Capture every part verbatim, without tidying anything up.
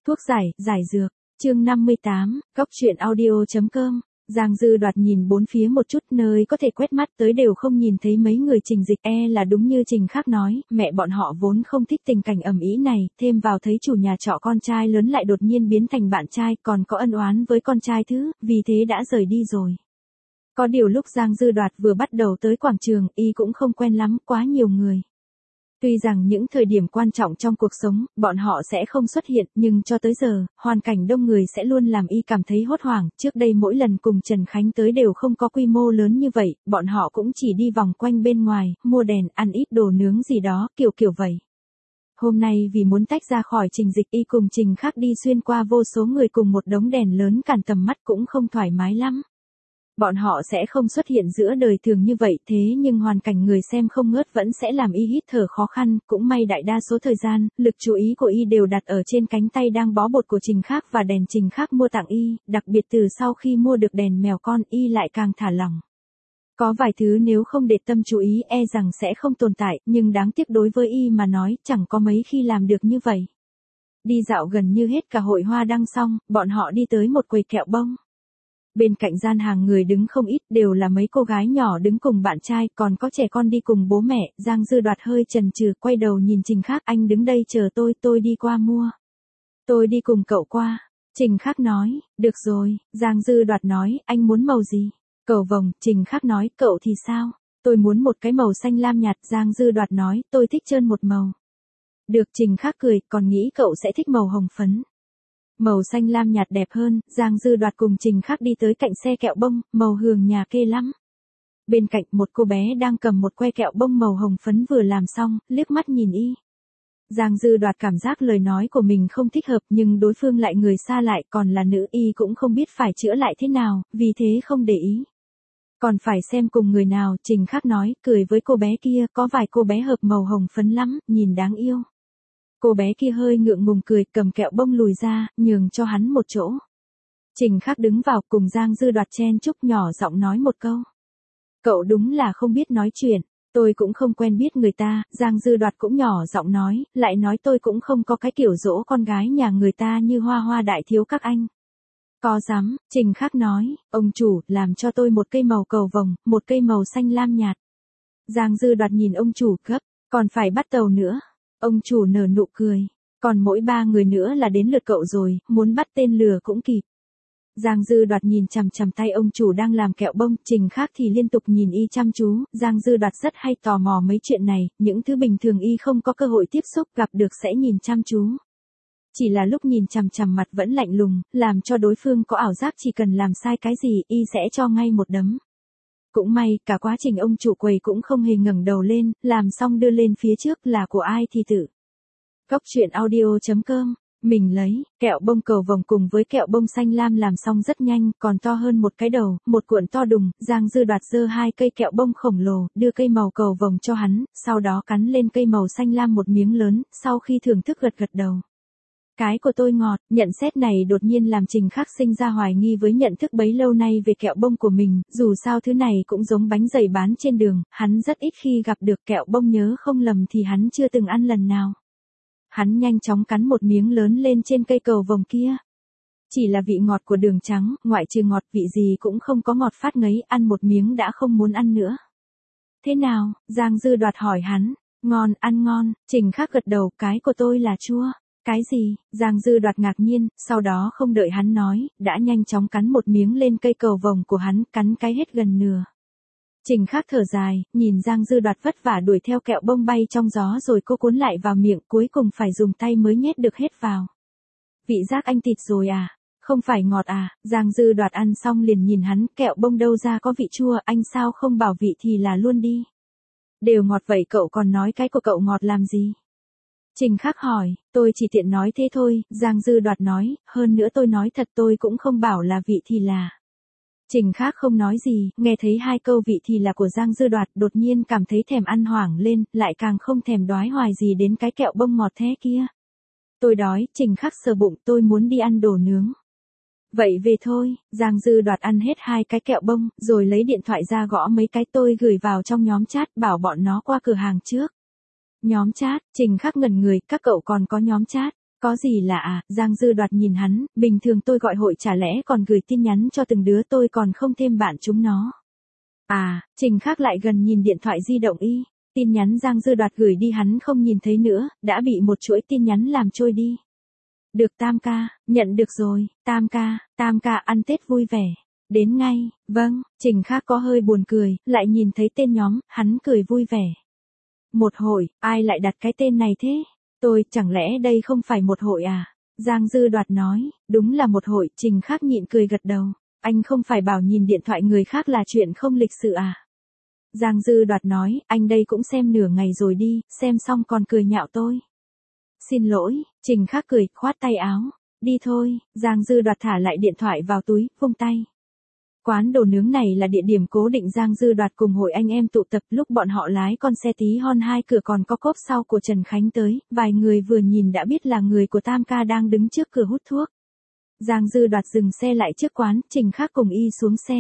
Thuốc giải, giải dược. Chương năm mươi tám, góc truyện audio chấm com. Giang Dư Đoạt nhìn bốn phía một chút, nơi có thể quét mắt tới đều không nhìn thấy mấy người Trình Dịch, e là đúng như Trình Khắc nói, mẹ bọn họ vốn không thích tình cảnh ầm ĩ này, thêm vào thấy chủ nhà trọ con trai lớn lại đột nhiên biến thành bạn trai, còn có ân oán với con trai thứ, vì thế đã rời đi rồi. Có điều lúc Giang Dư Đoạt vừa bắt đầu tới quảng trường, y cũng không quen lắm, quá nhiều người. Tuy rằng những thời điểm quan trọng trong cuộc sống, bọn họ sẽ không xuất hiện, nhưng cho tới giờ, hoàn cảnh đông người sẽ luôn làm y cảm thấy hốt hoảng. Trước đây mỗi lần cùng Trần Khánh tới đều không có quy mô lớn như vậy, bọn họ cũng chỉ đi vòng quanh bên ngoài, mua đèn, ăn ít đồ nướng gì đó, kiểu kiểu vậy. Hôm nay vì muốn tách ra khỏi Trình Dịch, y cùng Trình Khắc đi xuyên qua vô số người cùng một đống đèn lớn cản tầm mắt cũng không thoải mái lắm. Bọn họ sẽ không xuất hiện giữa đời thường như vậy, thế nhưng hoàn cảnh người xem không ngớt vẫn sẽ làm y hít thở khó khăn, cũng may đại đa số thời gian, lực chú ý của y đều đặt ở trên cánh tay đang bó bột của Trình Khắc và đèn Trình Khắc mua tặng y, đặc biệt từ sau khi mua được đèn mèo con y lại càng thả lỏng. Có vài thứ nếu không để tâm chú ý e rằng sẽ không tồn tại, nhưng đáng tiếc đối với y mà nói, chẳng có mấy khi làm được như vậy. Đi dạo gần như hết cả hội hoa đăng xong, bọn họ đi tới một quầy kẹo bông. Bên cạnh gian hàng người đứng không ít, đều là mấy cô gái nhỏ đứng cùng bạn trai, còn có trẻ con đi cùng bố mẹ. Giang Dư Đoạt hơi chần chừ, quay đầu nhìn Trình Khắc, anh đứng đây chờ tôi, tôi đi qua mua. Tôi đi cùng cậu qua. Trình Khắc nói, được rồi. Giang Dư Đoạt nói, anh muốn màu gì? Cầu vồng. Trình Khắc nói, cậu thì sao? Tôi muốn một cái màu xanh lam nhạt. Giang Dư Đoạt nói, tôi thích trơn một màu. Được. Trình Khắc cười, còn nghĩ cậu sẽ thích màu hồng phấn. Màu xanh lam nhạt đẹp hơn. Giang Dư Đoạt cùng Trình Khắc đi tới cạnh xe kẹo bông, màu hường nhà kê lắm. Bên cạnh một cô bé đang cầm một que kẹo bông màu hồng phấn vừa làm xong, liếc mắt nhìn y. Giang Dư Đoạt cảm giác lời nói của mình không thích hợp, nhưng đối phương lại người xa lại, còn là nữ, y cũng không biết phải chữa lại thế nào, vì thế không để ý. Còn phải xem cùng người nào. Trình Khắc nói, cười với cô bé kia, có vài cô bé hợp màu hồng phấn lắm, nhìn đáng yêu. Cô bé kia hơi ngượng ngùng cười, cầm kẹo bông lùi ra, nhường cho hắn một chỗ. Trình Khắc đứng vào cùng Giang Dư Đoạt chen chúc, nhỏ giọng nói một câu. Cậu đúng là không biết nói chuyện, tôi cũng không quen biết người ta. Giang Dư Đoạt cũng nhỏ giọng nói, lại nói tôi cũng không có cái kiểu dỗ con gái nhà người ta như Hoa Hoa đại thiếu các anh. Có dám. Trình Khắc nói, ông chủ, làm cho tôi một cây màu cầu vồng, một cây màu xanh lam nhạt. Giang Dư Đoạt nhìn ông chủ, gấp, còn phải bắt tàu nữa. Ông chủ nở nụ cười, còn mỗi ba người nữa là đến lượt cậu rồi, muốn bắt tên lừa cũng kịp. Giang Dư Đoạt nhìn chằm chằm tay ông chủ đang làm kẹo bông, Trình Khắc thì liên tục nhìn y chăm chú. Giang Dư Đoạt rất hay tò mò mấy chuyện này, những thứ bình thường y không có cơ hội tiếp xúc, gặp được sẽ nhìn chăm chú. Chỉ là lúc nhìn chằm chằm mặt vẫn lạnh lùng, làm cho đối phương có ảo giác chỉ cần làm sai cái gì, y sẽ cho ngay một đấm. Cũng may, cả quá trình ông chủ quầy cũng không hề ngẩng đầu lên, làm xong đưa lên phía trước, là của ai thì tự. Góc truyện audio chấm com, mình lấy, kẹo bông cầu vồng cùng với kẹo bông xanh lam làm xong rất nhanh, còn to hơn một cái đầu, một cuộn to đùng. Giang Dư Đoạt giơ hai cây kẹo bông khổng lồ, đưa cây màu cầu vồng cho hắn, sau đó cắn lên cây màu xanh lam một miếng lớn, sau khi thưởng thức gật gật đầu. Cái của tôi ngọt. Nhận xét này đột nhiên làm Trình Khắc sinh ra hoài nghi với nhận thức bấy lâu nay về kẹo bông của mình, dù sao thứ này cũng giống bánh dày bán trên đường, hắn rất ít khi gặp được. Kẹo bông nhớ không lầm thì hắn chưa từng ăn lần nào. Hắn nhanh chóng cắn một miếng lớn lên trên cây cầu vồng kia. Chỉ là vị ngọt của đường trắng, ngoại trừ ngọt vị gì cũng không có, ngọt phát ngấy, ăn một miếng đã không muốn ăn nữa. Thế nào? Giang Dư Đoạt hỏi hắn. Ngon, ăn ngon. Trình Khắc gật đầu, cái của tôi là chua. Cái gì? Giang Dư Đoạt ngạc nhiên, sau đó không đợi hắn nói, đã nhanh chóng cắn một miếng lên cây cầu vồng của hắn, cắn cái hết gần nửa. Trình Khắc thở dài, nhìn Giang Dư Đoạt vất vả đuổi theo kẹo bông bay trong gió rồi cô cuốn lại vào miệng, cuối cùng phải dùng tay mới nhét được hết vào. Vị giác anh tịt rồi à? Không phải ngọt à? Giang Dư Đoạt ăn xong liền nhìn hắn, kẹo bông đâu ra có vị chua, anh sao không bảo vị thì là luôn đi. Đều ngọt vậy cậu còn nói cái của cậu ngọt làm gì? Trình Khắc hỏi, tôi chỉ tiện nói thế thôi. Giang Dư Đoạt nói, hơn nữa tôi nói thật tôi cũng không bảo là vị thì là. Trình Khắc không nói gì, nghe thấy hai câu vị thì là của Giang Dư Đoạt, đột nhiên cảm thấy thèm ăn hoảng lên, lại càng không thèm đoái hoài gì đến cái kẹo bông ngọt thế kia. Tôi đói. Trình Khắc sờ bụng, tôi muốn đi ăn đồ nướng. Vậy về thôi. Giang Dư Đoạt ăn hết hai cái kẹo bông, rồi lấy điện thoại ra gõ mấy cái, tôi gửi vào trong nhóm chat, bảo bọn nó qua cửa hàng trước. Nhóm chat. Trình Khắc ngẩn người, các cậu còn có nhóm chat? Có gì lạ à, Giang Dư Đoạt nhìn hắn, bình thường tôi gọi hội chả lẽ còn gửi tin nhắn cho từng đứa tôi còn không thêm bạn chúng nó. À, Trình Khắc lại gần nhìn điện thoại di động y, tin nhắn Giang Dư Đoạt gửi đi hắn không nhìn thấy nữa, đã bị một chuỗi tin nhắn làm trôi đi. Được Tam ca, nhận được rồi, Tam ca, Tam ca ăn Tết vui vẻ. Đến ngay, vâng, Trình Khắc có hơi buồn cười, lại nhìn thấy tên nhóm, hắn cười vui vẻ. Một hội, ai lại đặt cái tên này thế? Tôi, chẳng lẽ đây không phải một hội à? Giang Dư Đoạt nói, đúng là một hội, Trình Khắc nhịn cười gật đầu. Anh không phải bảo nhìn điện thoại người khác là chuyện không lịch sự à? Giang Dư Đoạt nói, anh đây cũng xem nửa ngày rồi đi, xem xong còn cười nhạo tôi. Xin lỗi, Trình Khắc cười, khoát tay áo. Đi thôi, Giang Dư Đoạt thả lại điện thoại vào túi, vung tay. Quán đồ nướng này là địa điểm cố định Giang Dư Đoạt cùng hội anh em tụ tập lúc bọn họ lái con xe tí hon hai cửa còn có cốp sau của Trần Khánh tới, vài người vừa nhìn đã biết là người của Tam ca đang đứng trước cửa hút thuốc. Giang Dư Đoạt dừng xe lại trước quán, Trình Khắc cùng y xuống xe.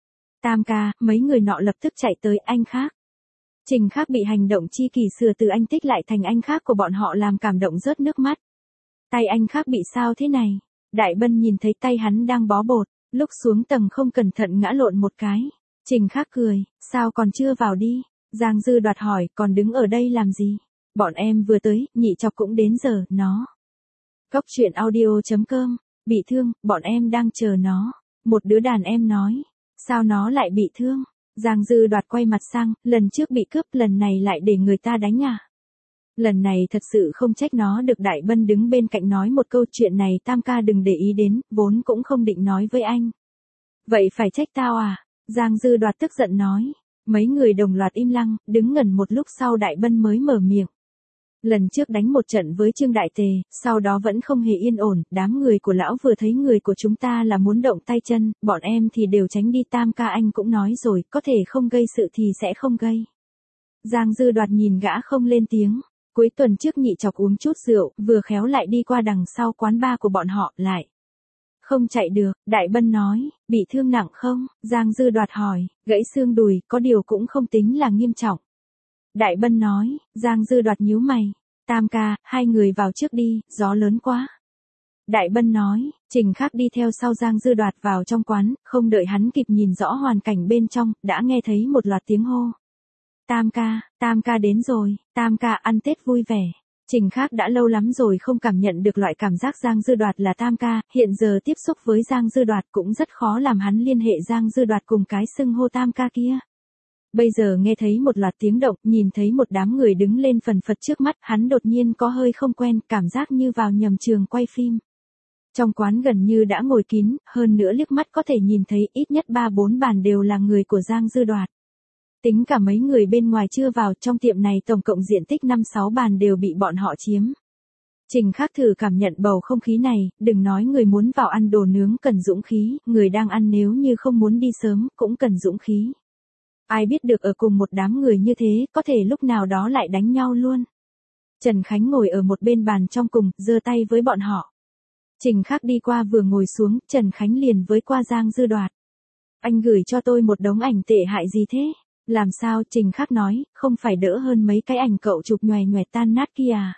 Tam ca, mấy người nọ lập tức chạy tới anh Khắc. Trình Khắc bị hành động chi kỷ sửa từ anh Tích lại thành anh Khắc của bọn họ làm cảm động rớt nước mắt. Tay anh Khắc bị sao thế này? Đại Bân nhìn thấy tay hắn đang bó bột, lúc xuống tầng không cẩn thận ngã lộn một cái. Trình Khắc cười, sao còn chưa vào đi? Giang Dư Đoạt hỏi, còn đứng ở đây làm gì? Bọn em vừa tới, nhị chọc cũng đến giờ, nó. Góc truyện audio chấm com, bị thương, bọn em đang chờ nó. Một đứa đàn em nói, sao nó lại bị thương? Giang Dư Đoạt quay mặt sang, lần trước bị cướp, lần này lại để người ta đánh à? Lần này thật sự không trách nó được. Đại Bân đứng bên cạnh nói một câu, chuyện này Tam ca đừng để ý đến, vốn cũng không định nói với anh. Vậy phải trách tao à? Giang Dư Đoạt tức giận nói. Mấy người đồng loạt im lặng, đứng ngẩn một lúc sau Đại Bân mới mở miệng. Lần trước đánh một trận với Trương Đại Tề, sau đó vẫn không hề yên ổn, đám người của lão vừa thấy người của chúng ta là muốn động tay chân, bọn em thì đều tránh đi. Tam ca anh cũng nói rồi, có thể không gây sự thì sẽ không gây. Giang Dư Đoạt nhìn gã không lên tiếng. Cuối tuần trước nhị chọc uống chút rượu, vừa khéo lại đi qua đằng sau quán bar của bọn họ, lại không chạy được. Đại Bân nói, bị thương nặng không? Giang Dư Đoạt hỏi, gãy xương đùi, có điều cũng không tính là nghiêm trọng. Đại Bân nói, Giang Dư Đoạt nhíu mày. Tam ca, hai người vào trước đi, gió lớn quá. Đại Bân nói, Trình Khắc đi theo sau Giang Dư Đoạt vào trong quán, không đợi hắn kịp nhìn rõ hoàn cảnh bên trong, đã nghe thấy một loạt tiếng hô. Tam ca, Tam ca đến rồi, Tam ca ăn Tết vui vẻ. Trình Khắc đã lâu lắm rồi không cảm nhận được loại cảm giác Giang Dư Đoạt là Tam ca, hiện giờ tiếp xúc với Giang Dư Đoạt cũng rất khó làm hắn liên hệ Giang Dư Đoạt cùng cái xưng hô Tam ca kia. Bây giờ nghe thấy một loạt tiếng động, nhìn thấy một đám người đứng lên phần phật trước mắt, hắn đột nhiên có hơi không quen, cảm giác như vào nhầm trường quay phim. Trong quán gần như đã ngồi kín, hơn nữa liếc mắt có thể nhìn thấy ít nhất ba bốn bàn đều là người của Giang Dư Đoạt. Tính cả mấy người bên ngoài chưa vào, trong tiệm này tổng cộng diện tích năm sáu bàn đều bị bọn họ chiếm. Trình Khắc thử cảm nhận bầu không khí này, đừng nói người muốn vào ăn đồ nướng cần dũng khí, người đang ăn nếu như không muốn đi sớm, cũng cần dũng khí. Ai biết được ở cùng một đám người như thế, có thể lúc nào đó lại đánh nhau luôn. Trần Khánh ngồi ở một bên bàn trong cùng, giơ tay với bọn họ. Trình Khắc đi qua vừa ngồi xuống, Trần Khánh liền với qua Giang Dư Đoạt. Anh gửi cho tôi một đống ảnh tệ hại gì thế? Làm sao? Trình Khắc nói, không phải đỡ hơn mấy cái ảnh cậu chụp nhòe nhòe tan nát kia à?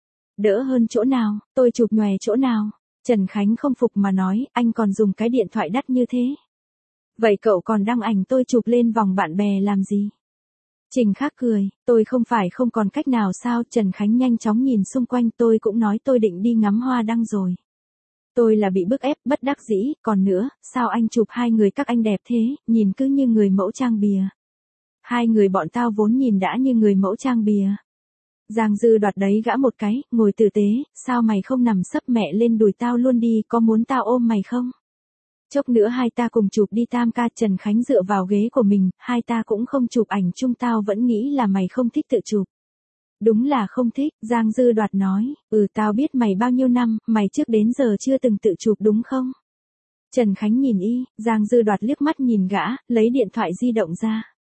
Đỡ hơn chỗ nào? Tôi chụp nhòe chỗ nào? Trần Khánh không phục mà nói, anh còn dùng cái điện thoại đắt như thế. Vậy cậu còn đăng ảnh tôi chụp lên vòng bạn bè làm gì? Trình Khắc cười, tôi không phải không còn cách nào sao? Trần Khánh nhanh chóng nhìn xung quanh, tôi cũng nói tôi định đi ngắm hoa đăng rồi. Tôi là bị bức ép, bất đắc dĩ, còn nữa, sao anh chụp hai người các anh đẹp thế, nhìn cứ như người mẫu trang bìa. Hai người bọn tao vốn nhìn đã như người mẫu trang bìa. Giang Dư Đoạt đấy gã một cái, ngồi tử tế, sao mày không nằm sấp mẹ lên đùi tao luôn đi, có muốn tao ôm mày không? Chốc nữa hai ta cùng chụp đi. Tam ca. Trần Khánh dựa vào ghế của mình, hai ta cũng không chụp ảnh chung, tao vẫn nghĩ là mày không thích tự chụp. Đúng là không thích, Giang Dư Đoạt nói, ừ tao biết mày bao nhiêu năm, mày trước đến giờ chưa từng tự chụp đúng không? Trần Khánh nhìn y, Giang Dư Đoạt liếc mắt nhìn gã, lấy điện thoại di động ra.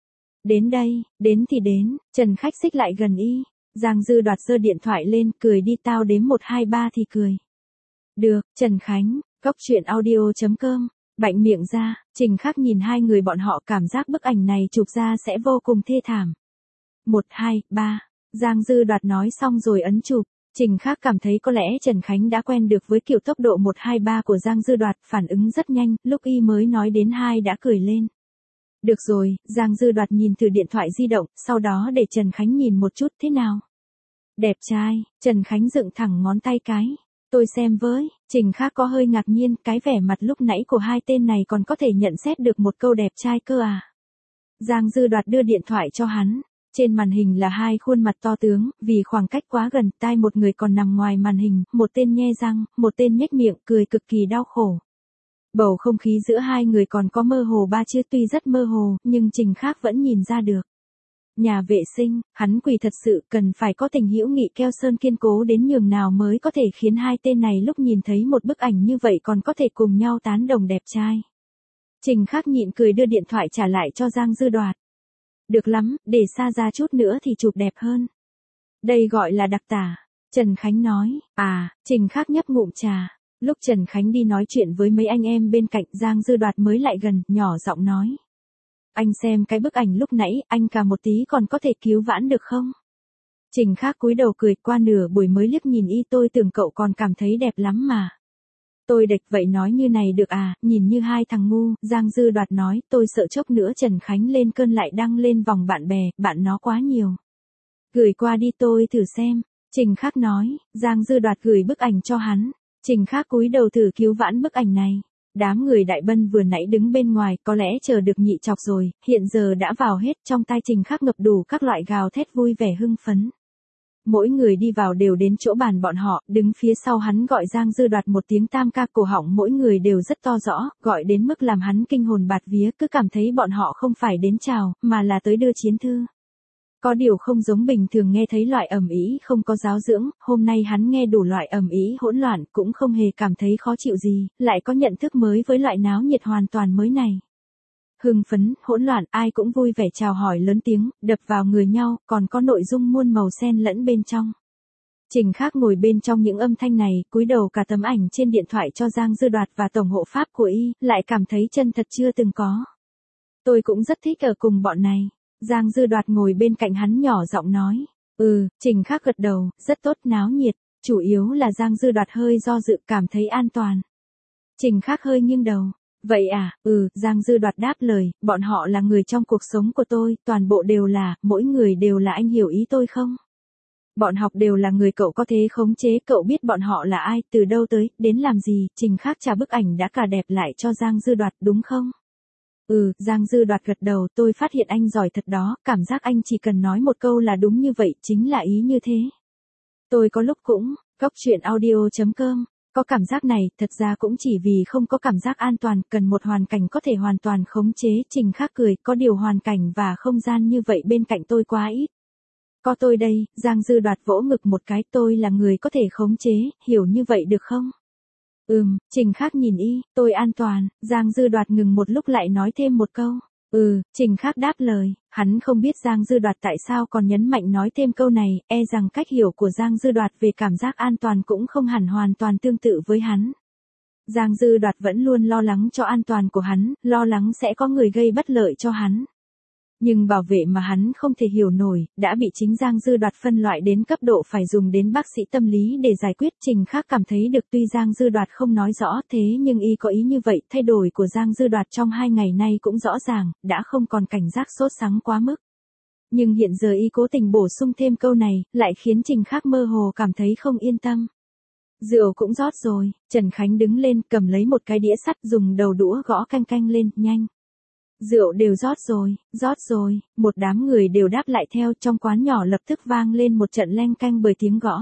Đến đây, đến thì đến, Trần Khách xích lại gần y, Giang Dư Đoạt giơ điện thoại lên, cười đi, tao đếm một hai ba thì cười. Được, Trần Khánh, góc truyện audio chấm com, bạnh miệng ra, Trình Khắc nhìn hai người bọn họ, cảm giác bức ảnh này chụp ra sẽ vô cùng thê thảm. Một hai ba, Giang Dư Đoạt nói xong rồi ấn chụp, Trình Khác cảm thấy có lẽ Trần Khánh đã quen được với kiểu tốc độ một hai ba của Giang Dư Đoạt, phản ứng rất nhanh, lúc y mới nói đến hai đã cười lên. Được rồi, Giang Dư Đoạt nhìn từ điện thoại di động, sau đó để Trần Khánh nhìn một chút, thế nào? Đẹp trai, Trần Khánh dựng thẳng ngón tay cái. Tôi xem với, Trình Khác có hơi ngạc nhiên, cái vẻ mặt lúc nãy của hai tên này còn có thể nhận xét được một câu đẹp trai cơ à. Giang Dư Đoạt đưa điện thoại cho hắn. Trên màn hình là hai khuôn mặt to tướng, vì khoảng cách quá gần, tai một người còn nằm ngoài màn hình, một tên nhe răng, một tên nhếch miệng, cười cực kỳ đau khổ. Bầu không khí giữa hai người còn có mơ hồ ba chữ, tuy rất mơ hồ, nhưng Trình Khác vẫn nhìn ra được. Nhà vệ sinh, hắn quỳ thật sự cần phải có tình hữu nghị keo sơn kiên cố đến nhường nào mới có thể khiến hai tên này lúc nhìn thấy một bức ảnh như vậy còn có thể cùng nhau tán đồng đẹp trai. Trình Khác nhịn cười đưa điện thoại trả lại cho Giang Dư Đoạt. Được lắm, để xa ra chút nữa thì chụp đẹp hơn. Đây gọi là đặc tả. Trần Khánh nói. À, Trình Khác nhấp ngụm trà. Lúc Trần Khánh đi nói chuyện với mấy anh em bên cạnh, Giang Dư Đoạt mới lại gần, nhỏ giọng nói. Anh xem cái bức ảnh lúc nãy, anh cả một tí còn có thể cứu vãn được không? Trình Khác cúi đầu cười, qua nửa buổi mới liếc nhìn y, tôi tưởng cậu còn cảm thấy đẹp lắm mà. Tôi địch vậy nói như này được à, nhìn như hai thằng ngu, Giang Dư Đoạt nói, tôi sợ chốc nữa Trần Khánh lên cơn lại đăng lên vòng bạn bè, bạn nó quá nhiều. Gửi qua đi tôi thử xem, Trình Khác nói, Giang Dư Đoạt gửi bức ảnh cho hắn, Trình Khác cúi đầu thử cứu vãn bức ảnh này. Đám người Đại Bân vừa nãy đứng bên ngoài, có lẽ chờ được nhị chọc rồi, hiện giờ đã vào hết, trong tai Trình Khác ngập đủ các loại gào thét vui vẻ hưng phấn. Mỗi người đi vào đều đến chỗ bàn bọn họ, đứng phía sau hắn gọi Giang Dư Đoạt một tiếng tam ca, cổ họng mỗi người đều rất to rõ, gọi đến mức làm hắn kinh hồn bạt vía, cứ cảm thấy bọn họ không phải đến chào, mà là tới đưa chiến thư. Có điều không giống bình thường nghe thấy loại ầm ĩ không có giáo dưỡng, hôm nay hắn nghe đủ loại ầm ĩ hỗn loạn, cũng không hề cảm thấy khó chịu gì, lại có nhận thức mới với loại náo nhiệt hoàn toàn mới này. Hưng phấn, hỗn loạn, ai cũng vui vẻ chào hỏi lớn tiếng, đập vào người nhau, còn có nội dung muôn màu xen lẫn bên trong. Trình Khác ngồi bên trong những âm thanh này, cúi đầu cả tấm ảnh trên điện thoại cho Giang Dư Đoạt và tổng hộ pháp của y, lại cảm thấy chân thật chưa từng có. Tôi cũng rất thích ở cùng bọn này. Giang Dư Đoạt ngồi bên cạnh hắn nhỏ giọng nói. Ừ, Trình Khác gật đầu, rất tốt, náo nhiệt, chủ yếu là Giang Dư Đoạt hơi do dự, cảm thấy an toàn. Trình Khác hơi nghiêng đầu. Vậy à, ừ, Giang Dư Đoạt đáp lời, bọn họ là người trong cuộc sống của tôi, toàn bộ đều là, mỗi người đều là, anh hiểu ý tôi không? Bọn học đều là người cậu có thể khống chế, cậu biết bọn họ là ai, từ đâu tới, đến làm gì, Trình Khác trả bức ảnh đã cả đẹp lại cho Giang Dư Đoạt, đúng không? Ừ, Giang Dư Đoạt gật đầu, tôi phát hiện anh giỏi thật đó, cảm giác anh chỉ cần nói một câu là đúng như vậy, chính là ý như thế. Tôi có lúc cũng, góc chuyện audio chấm com, có cảm giác này, thật ra cũng chỉ vì không có cảm giác an toàn, cần một hoàn cảnh có thể hoàn toàn khống chế, Trình Khác cười, có điều hoàn cảnh và không gian như vậy bên cạnh tôi quá ít. Có tôi đây, Giang Dư Đoạt vỗ ngực một cái, tôi là người có thể khống chế, hiểu như vậy được không? Ừm, Trình Khác nhìn y, tôi an toàn, Giang Dư Đoạt ngừng một lúc lại nói thêm một câu. Ừ, Trình Khác đáp lời, hắn không biết Giang Dư Đoạt tại sao còn nhấn mạnh nói thêm câu này, e rằng cách hiểu của Giang Dư Đoạt về cảm giác an toàn cũng không hẳn hoàn toàn tương tự với hắn. Giang Dư Đoạt vẫn luôn lo lắng cho an toàn của hắn, lo lắng sẽ có người gây bất lợi cho hắn. Nhưng bảo vệ mà hắn không thể hiểu nổi, đã bị chính Giang Dư Đoạt phân loại đến cấp độ phải dùng đến bác sĩ tâm lý để giải quyết. Trình Khác cảm thấy được, tuy Giang Dư Đoạt không nói rõ thế nhưng y có ý như vậy, thay đổi của Giang Dư Đoạt trong hai ngày nay cũng rõ ràng, đã không còn cảnh giác sốt sắng quá mức. Nhưng hiện giờ y cố tình bổ sung thêm câu này, lại khiến Trình Khác mơ hồ cảm thấy không yên tâm. Rượu cũng rót rồi, Trần Khánh đứng lên cầm lấy một cái đĩa sắt dùng đầu đũa gõ canh canh lên, nhanh. Rượu đều rót rồi, rót rồi, một đám người đều đáp lại theo, trong quán nhỏ lập tức vang lên một trận leng canh bởi tiếng gõ.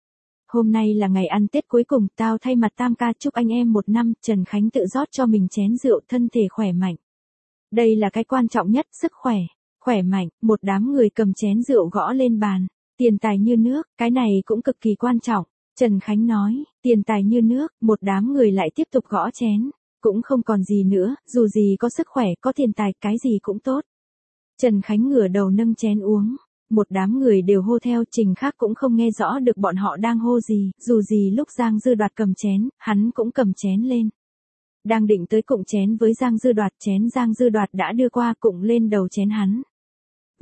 Hôm nay là ngày ăn Tết cuối cùng, tao thay mặt tam ca chúc anh em một năm, Trần Khánh tự rót cho mình chén rượu, thân thể khỏe mạnh. Đây là cái quan trọng nhất, sức khỏe, khỏe mạnh, một đám người cầm chén rượu gõ lên bàn, tiền tài như nước, cái này cũng cực kỳ quan trọng, Trần Khánh nói, tiền tài như nước, một đám người lại tiếp tục gõ chén. Cũng không còn gì nữa, dù gì có sức khỏe, có tiền tài, cái gì cũng tốt. Trần Khánh ngửa đầu nâng chén uống, một đám người đều hô theo, Trình Khác cũng không nghe rõ được bọn họ đang hô gì, dù gì lúc Giang Dư Đoạt cầm chén, hắn cũng cầm chén lên. Đang định tới cụng chén với Giang Dư Đoạt, chén Giang Dư Đoạt đã đưa qua cụng lên đầu chén hắn.